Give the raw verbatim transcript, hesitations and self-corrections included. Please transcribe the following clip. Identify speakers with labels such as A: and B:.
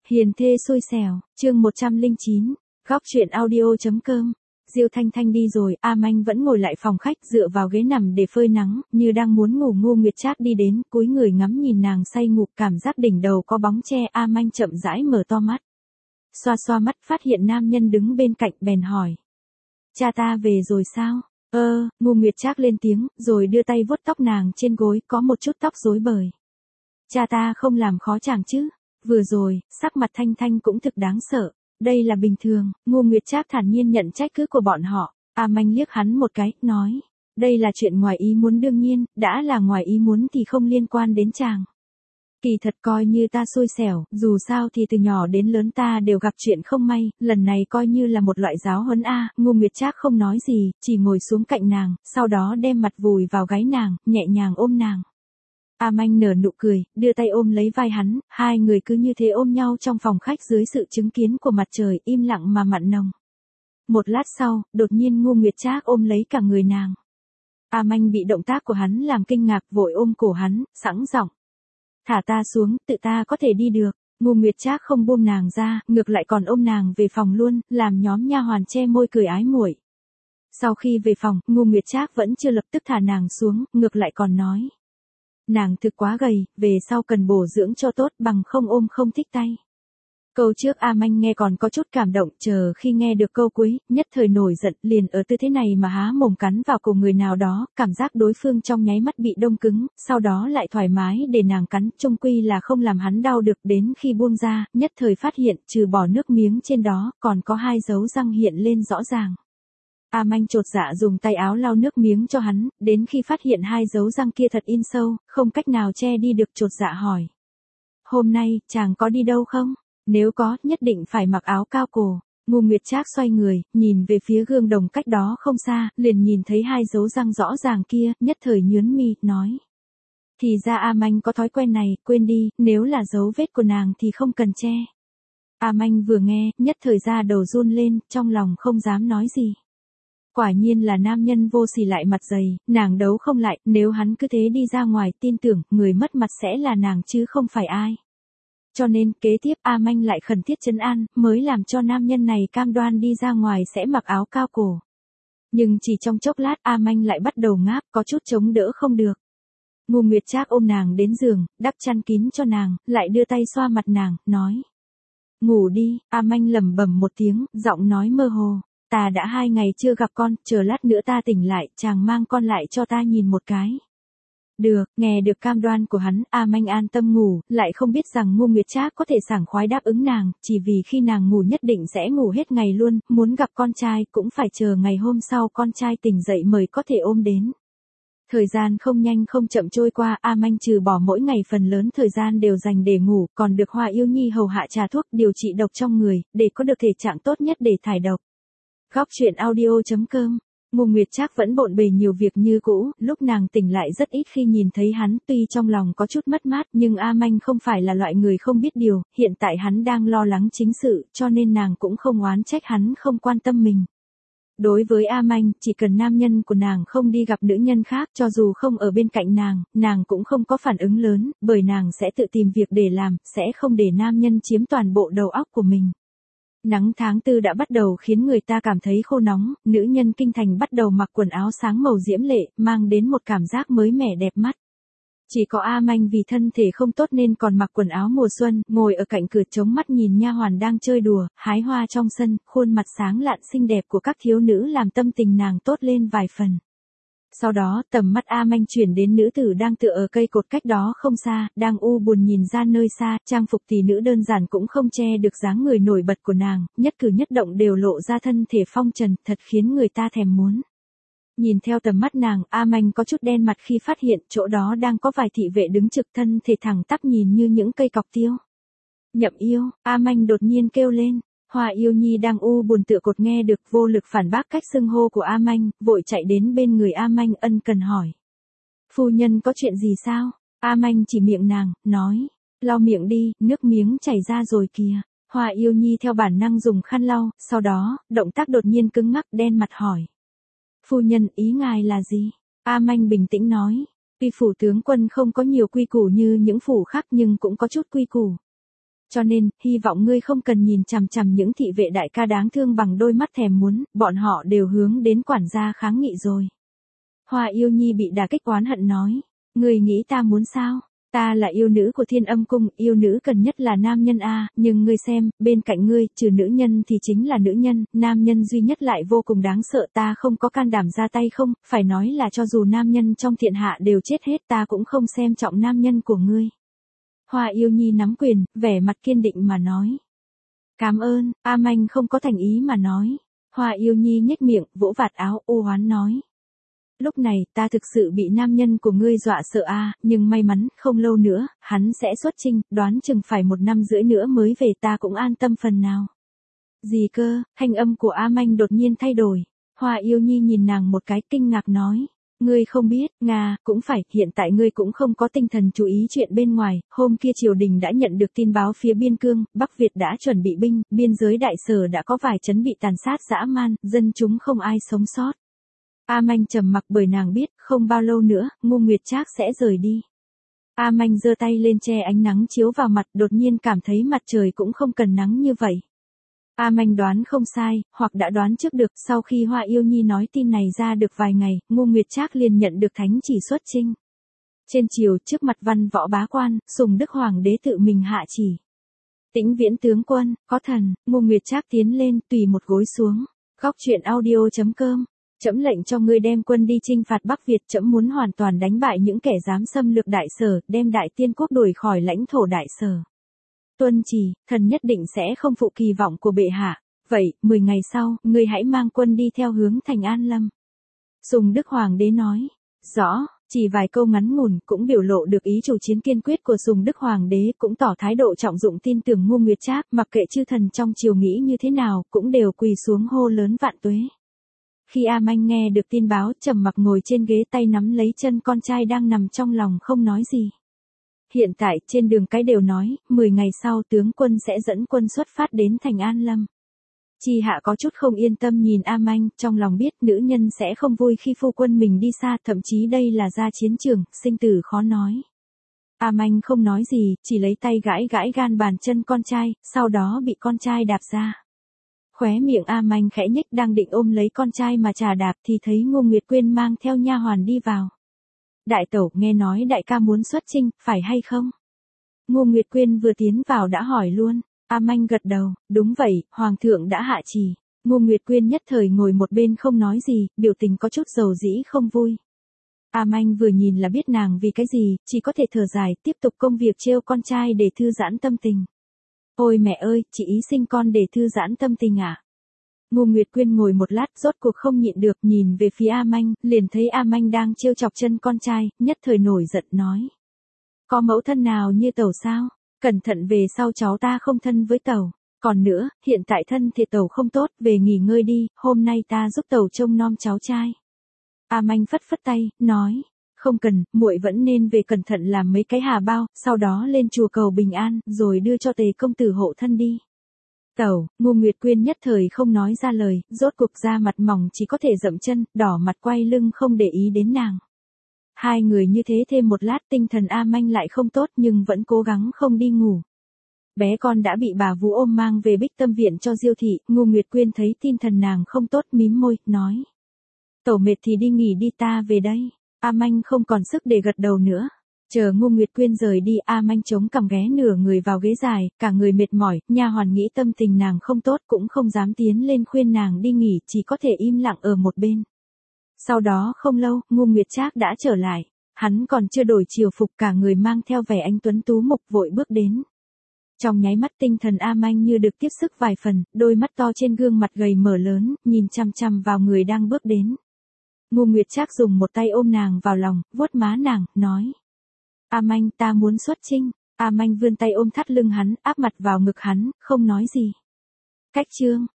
A: Hiền thê xui xẻo, chương một trăm lẻ chín, góc truyện audio.com. Diêu Thanh Thanh đi rồi, A Manh vẫn ngồi lại phòng khách dựa vào ghế nằm để phơi nắng, như đang muốn ngủ. Ngô Nguyệt Trác đi đến, cúi người ngắm nhìn nàng say ngủ, cảm giác đỉnh đầu có bóng che. A Manh chậm rãi mở to mắt. Xoa xoa mắt phát hiện nam nhân đứng bên cạnh bèn hỏi. Cha ta về rồi sao? Ơ, Ngô Nguyệt Trác lên tiếng, rồi đưa tay vuốt tóc nàng trên gối, có một chút tóc rối bời. Cha ta không làm khó chàng chứ? Vừa rồi, sắc mặt Thanh Thanh cũng thực đáng sợ. Đây là bình thường, Ngô Nguyệt Trác thản nhiên nhận trách cứ của bọn họ. A Manh liếc hắn một cái, nói. Đây là chuyện ngoài ý muốn đương nhiên, đã là ngoài ý muốn thì không liên quan đến chàng. Kỳ thật coi như ta xui xẻo, dù sao thì từ nhỏ đến lớn ta đều gặp chuyện không may, lần này coi như là một loại giáo huấn a. Ngô Nguyệt Trác không nói gì, chỉ ngồi xuống cạnh nàng, sau đó đem mặt vùi vào gáy nàng, nhẹ nhàng ôm nàng. A Manh nở nụ cười, đưa tay ôm lấy vai hắn, hai người cứ như thế ôm nhau trong phòng khách dưới sự chứng kiến của mặt trời, im lặng mà mặn nồng. Một lát sau, đột nhiên Ngô Nguyệt Trác ôm lấy cả người nàng. A Manh bị động tác của hắn làm kinh ngạc, vội ôm cổ hắn, sẵn giọng. Thả ta xuống, tự ta có thể đi được. Ngô Nguyệt Trác không buông nàng ra, ngược lại còn ôm nàng về phòng luôn, làm nhóm nha hoàn che môi cười ái muội. Sau khi về phòng, Ngô Nguyệt Trác vẫn chưa lập tức thả nàng xuống, ngược lại còn nói. Nàng thực quá gầy, về sau cần bổ dưỡng cho tốt, bằng không ôm không thích tay. Câu trước A Manh nghe còn có chút cảm động, chờ khi nghe được câu cuối, nhất thời nổi giận, liền ở tư thế này mà há mồm cắn vào cổ người nào đó, cảm giác đối phương trong nháy mắt bị đông cứng, sau đó lại thoải mái để nàng cắn, chung quy là không làm hắn đau được. Đến khi buông ra, nhất thời phát hiện, trừ bỏ nước miếng trên đó, còn có hai dấu răng hiện lên rõ ràng. A Manh chột dạ dùng tay áo lau nước miếng cho hắn, đến khi phát hiện hai dấu răng kia thật in sâu, không cách nào che đi được, chột dạ hỏi. Hôm nay, chàng có đi đâu không? Nếu có, nhất định phải mặc áo cao cổ. Ngô Nguyệt Trác xoay người, nhìn về phía gương đồng cách đó không xa, liền nhìn thấy hai dấu răng rõ ràng kia, nhất thời nhướng mi, nói. Thì ra A Manh có thói quen này, quên đi, nếu là dấu vết của nàng thì không cần che. A Manh vừa nghe, nhất thời ra đầu run lên, trong lòng không dám nói gì. Quả nhiên là nam nhân vô sỉ lại mặt dày, nàng đấu không lại, nếu hắn cứ thế đi ra ngoài, tin tưởng, người mất mặt sẽ là nàng chứ không phải ai. Cho nên, kế tiếp A Manh lại khẩn thiết trấn an, mới làm cho nam nhân này cam đoan đi ra ngoài sẽ mặc áo cao cổ. Nhưng chỉ trong chốc lát A Manh lại bắt đầu ngáp, có chút chống đỡ không được. Ngô Nguyệt Trác ôm nàng đến giường, đắp chăn kín cho nàng, lại đưa tay xoa mặt nàng, nói. Ngủ đi. A Manh lẩm bẩm một tiếng, giọng nói mơ hồ. Ta đã hai ngày chưa gặp con, chờ lát nữa ta tỉnh lại, chàng mang con lại cho ta nhìn một cái. Được, nghe được cam đoan của hắn, A Manh an tâm ngủ, lại không biết rằng Ngô Nguyệt Trác có thể sảng khoái đáp ứng nàng, chỉ vì khi nàng ngủ nhất định sẽ ngủ hết ngày luôn, muốn gặp con trai cũng phải chờ ngày hôm sau con trai tỉnh dậy mới có thể ôm đến. Thời gian không nhanh không chậm trôi qua, A Manh trừ bỏ mỗi ngày phần lớn thời gian đều dành để ngủ, còn được Hoa Yêu Nhi hầu hạ trà thuốc điều trị độc trong người, để có được thể trạng tốt nhất để thải độc. Góc truyện audio.com. Ngô Nguyệt Trác vẫn bộn bề nhiều việc như cũ, lúc nàng tỉnh lại rất ít khi nhìn thấy hắn, tuy trong lòng có chút mất mát, nhưng A Manh không phải là loại người không biết điều, hiện tại hắn đang lo lắng chính sự, cho nên nàng cũng không oán trách hắn không quan tâm mình. Đối với A Manh, chỉ cần nam nhân của nàng không đi gặp nữ nhân khác, cho dù không ở bên cạnh nàng, nàng cũng không có phản ứng lớn, bởi nàng sẽ tự tìm việc để làm, sẽ không để nam nhân chiếm toàn bộ đầu óc của mình. Nắng tháng tư đã bắt đầu khiến người ta cảm thấy khô nóng, nữ nhân kinh thành bắt đầu mặc quần áo sáng màu diễm lệ, mang đến một cảm giác mới mẻ đẹp mắt. Chỉ có A Manh vì thân thể không tốt nên còn mặc quần áo mùa xuân, ngồi ở cạnh cửa chống mắt nhìn nha hoàn đang chơi đùa, hái hoa trong sân, khuôn mặt sáng lạn xinh đẹp của các thiếu nữ làm tâm tình nàng tốt lên vài phần. Sau đó, tầm mắt A Manh chuyển đến nữ tử đang tựa ở cây cột cách đó không xa, đang u buồn nhìn ra nơi xa, trang phục tỷ nữ đơn giản cũng không che được dáng người nổi bật của nàng, nhất cử nhất động đều lộ ra thân thể phong trần, thật khiến người ta thèm muốn. Nhìn theo tầm mắt nàng, A Manh có chút đen mặt khi phát hiện chỗ đó đang có vài thị vệ đứng trực, thân thể thẳng tắp nhìn như những cây cọc tiêu. Nhậm yêu, A Manh đột nhiên kêu lên. Hoa Yêu Nhi đang u buồn tựa cột nghe được, vô lực phản bác cách xưng hô của A Manh, vội chạy đến bên người A Manh ân cần hỏi. Phu nhân có chuyện gì sao? A Manh chỉ miệng nàng, nói. Lau miệng đi, nước miếng chảy ra rồi kìa. Hoa Yêu Nhi theo bản năng dùng khăn lau, sau đó, động tác đột nhiên cứng ngắc, đen mặt hỏi. Phu nhân, ý ngài là gì? A Manh bình tĩnh nói. Tuy phủ tướng quân không có nhiều quy củ như những phủ khác nhưng cũng có chút quy củ. Cho nên, hy vọng ngươi không cần nhìn chằm chằm những thị vệ đại ca đáng thương bằng đôi mắt thèm muốn, bọn họ đều hướng đến quản gia kháng nghị rồi. Hoa Yêu Nhi bị đả kích oán hận nói, ngươi nghĩ ta muốn sao? Ta là yêu nữ của Thiên Âm Cung, yêu nữ cần nhất là nam nhân a, nhưng ngươi xem, bên cạnh ngươi, trừ nữ nhân thì chính là nữ nhân, nam nhân duy nhất lại vô cùng đáng sợ, ta không có can đảm ra tay không, phải nói là cho dù nam nhân trong thiên hạ đều chết hết ta cũng không xem trọng nam nhân của ngươi. Hoa Yêu Nhi nắm quyền, vẻ mặt kiên định mà nói. Cảm ơn, A Manh không có thành ý mà nói. Hoa Yêu Nhi nhếch miệng, vỗ vạt áo, ô oán nói. Lúc này, ta thực sự bị nam nhân của ngươi dọa sợ a, nhưng may mắn, không lâu nữa, hắn sẽ xuất chinh, đoán chừng phải một năm rưỡi nữa mới về, ta cũng an tâm phần nào. Gì cơ, thanh âm của A Manh đột nhiên thay đổi. Hoa Yêu Nhi nhìn nàng một cái kinh ngạc nói. Ngươi không biết, Nga, cũng phải, hiện tại ngươi cũng không có tinh thần chú ý chuyện bên ngoài, hôm kia triều đình đã nhận được tin báo phía biên cương, Bắc Việt đã chuẩn bị binh, biên giới đại sở đã có vài trấn bị tàn sát dã man, dân chúng không ai sống sót. A Manh trầm mặc bởi nàng biết, không bao lâu nữa, Ngô Nguyệt Trác sẽ rời đi. A Manh giơ tay lên che ánh nắng chiếu vào mặt, đột nhiên cảm thấy mặt trời cũng không cần nắng như vậy. A Manh đoán không sai, hoặc đã đoán trước được, sau khi Hoa Yêu Nhi nói tin này ra được vài ngày, Ngô Nguyệt Trác liền nhận được thánh chỉ xuất chinh. Trên triều, trước mặt văn võ bá quan, Sùng Đức Hoàng đế tự mình hạ chỉ. Tĩnh Viễn tướng quân, có thần, Ngô Nguyệt Trác tiến lên, tùy một gối xuống. Góc truyện audio chấm com. Trẫm lệnh cho ngươi đem quân đi chinh phạt Bắc Việt, trẫm muốn hoàn toàn đánh bại những kẻ dám xâm lược đại sở, đem đại tiên quốc đuổi khỏi lãnh thổ đại sở. Tuân chỉ, thần nhất định sẽ không phụ kỳ vọng của bệ hạ. Vậy, mười ngày sau, ngươi hãy mang quân đi theo hướng thành An Lâm. Sùng Đức Hoàng đế nói. Rõ, chỉ vài câu ngắn ngủn cũng biểu lộ được ý chủ chiến kiên quyết của Sùng Đức Hoàng đế, cũng tỏ thái độ trọng dụng tin tưởng Ngô Nguyệt Trác, mặc kệ chư thần trong triều nghĩ như thế nào, cũng đều quỳ xuống hô lớn vạn tuế. Khi A Manh nghe được tin báo, trầm mặc ngồi trên ghế, tay nắm lấy chân con trai đang nằm trong lòng không nói gì. Hiện tại, trên đường cái đều nói, mười ngày sau tướng quân sẽ dẫn quân xuất phát đến thành An Lâm. Chi hạ có chút không yên tâm nhìn A Manh, trong lòng biết nữ nhân sẽ không vui khi phu quân mình đi xa, thậm chí đây là ra chiến trường, sinh tử khó nói. A Manh không nói gì, chỉ lấy tay gãi gãi gan bàn chân con trai, sau đó bị con trai đạp ra. Khóe miệng A Manh khẽ nhếch, đang định ôm lấy con trai mà trà đạp thì thấy Ngô Nguyệt Quyên mang theo nha hoàn đi vào. Đại tẩu, nghe nói đại ca muốn xuất chinh, phải hay không? Ngô Nguyệt Quyên vừa tiến vào đã hỏi luôn. A Manh gật đầu, đúng vậy, hoàng thượng đã hạ chỉ. Ngô Nguyệt Quyên nhất thời ngồi một bên không nói gì, biểu tình có chút dầu dĩ không vui. A Manh vừa nhìn là biết nàng vì cái gì, chỉ có thể thở dài, tiếp tục công việc trêu con trai để thư giãn tâm tình. Ôi mẹ ơi, chị ý sinh con để thư giãn tâm tình à? Ngô Nguyệt Quyên ngồi một lát, rốt cuộc không nhịn được, nhìn về phía A Manh, liền thấy A Manh đang trêu chọc chân con trai, nhất thời nổi giận nói. Có mẫu thân nào như tẩu sao? Cẩn thận về sau cháu ta không thân với tẩu. Còn nữa, hiện tại thân thì tẩu không tốt, về nghỉ ngơi đi, hôm nay ta giúp tẩu trông nom cháu trai. A Manh phất phất tay, nói. Không cần, muội vẫn nên về cẩn thận làm mấy cái hà bao, sau đó lên chùa cầu bình an, rồi đưa cho Tề công tử hộ thân đi. Tẩu, Ngô Nguyệt Quyên nhất thời không nói ra lời, rốt cuộc ra mặt mỏng chỉ có thể dậm chân, đỏ mặt quay lưng không để ý đến nàng. Hai người như thế thêm một lát, tinh thần A Manh lại không tốt nhưng vẫn cố gắng không đi ngủ. Bé con đã bị bà Vũ ôm mang về Bích Tâm viện cho Diêu thị, Ngô Nguyệt Quyên thấy tinh thần nàng không tốt mím môi, nói. Tẩu mệt thì đi nghỉ đi, ta về đây. A Manh không còn sức để gật đầu nữa. Chờ Ngô Nguyệt Quyên rời đi, A Manh chống cằm ghé nửa người vào ghế dài, cả người mệt mỏi, nha hoàn nghĩ tâm tình nàng không tốt cũng không dám tiến lên khuyên nàng đi nghỉ, chỉ có thể im lặng ở một bên. Sau đó không lâu, Ngô Nguyệt Trác đã trở lại. Hắn còn chưa đổi triều phục, cả người mang theo vẻ anh tuấn tú mục vội bước đến. Trong nháy mắt tinh thần A Manh như được tiếp sức vài phần, đôi mắt to trên gương mặt gầy mở lớn, nhìn chăm chăm vào người đang bước đến. Ngô Nguyệt Trác dùng một tay ôm nàng vào lòng, vuốt má nàng, nói. A Manh, ta muốn xuất chinh. A Manh vươn tay ôm thắt lưng hắn, áp mặt vào ngực hắn, không nói gì. Cách chương.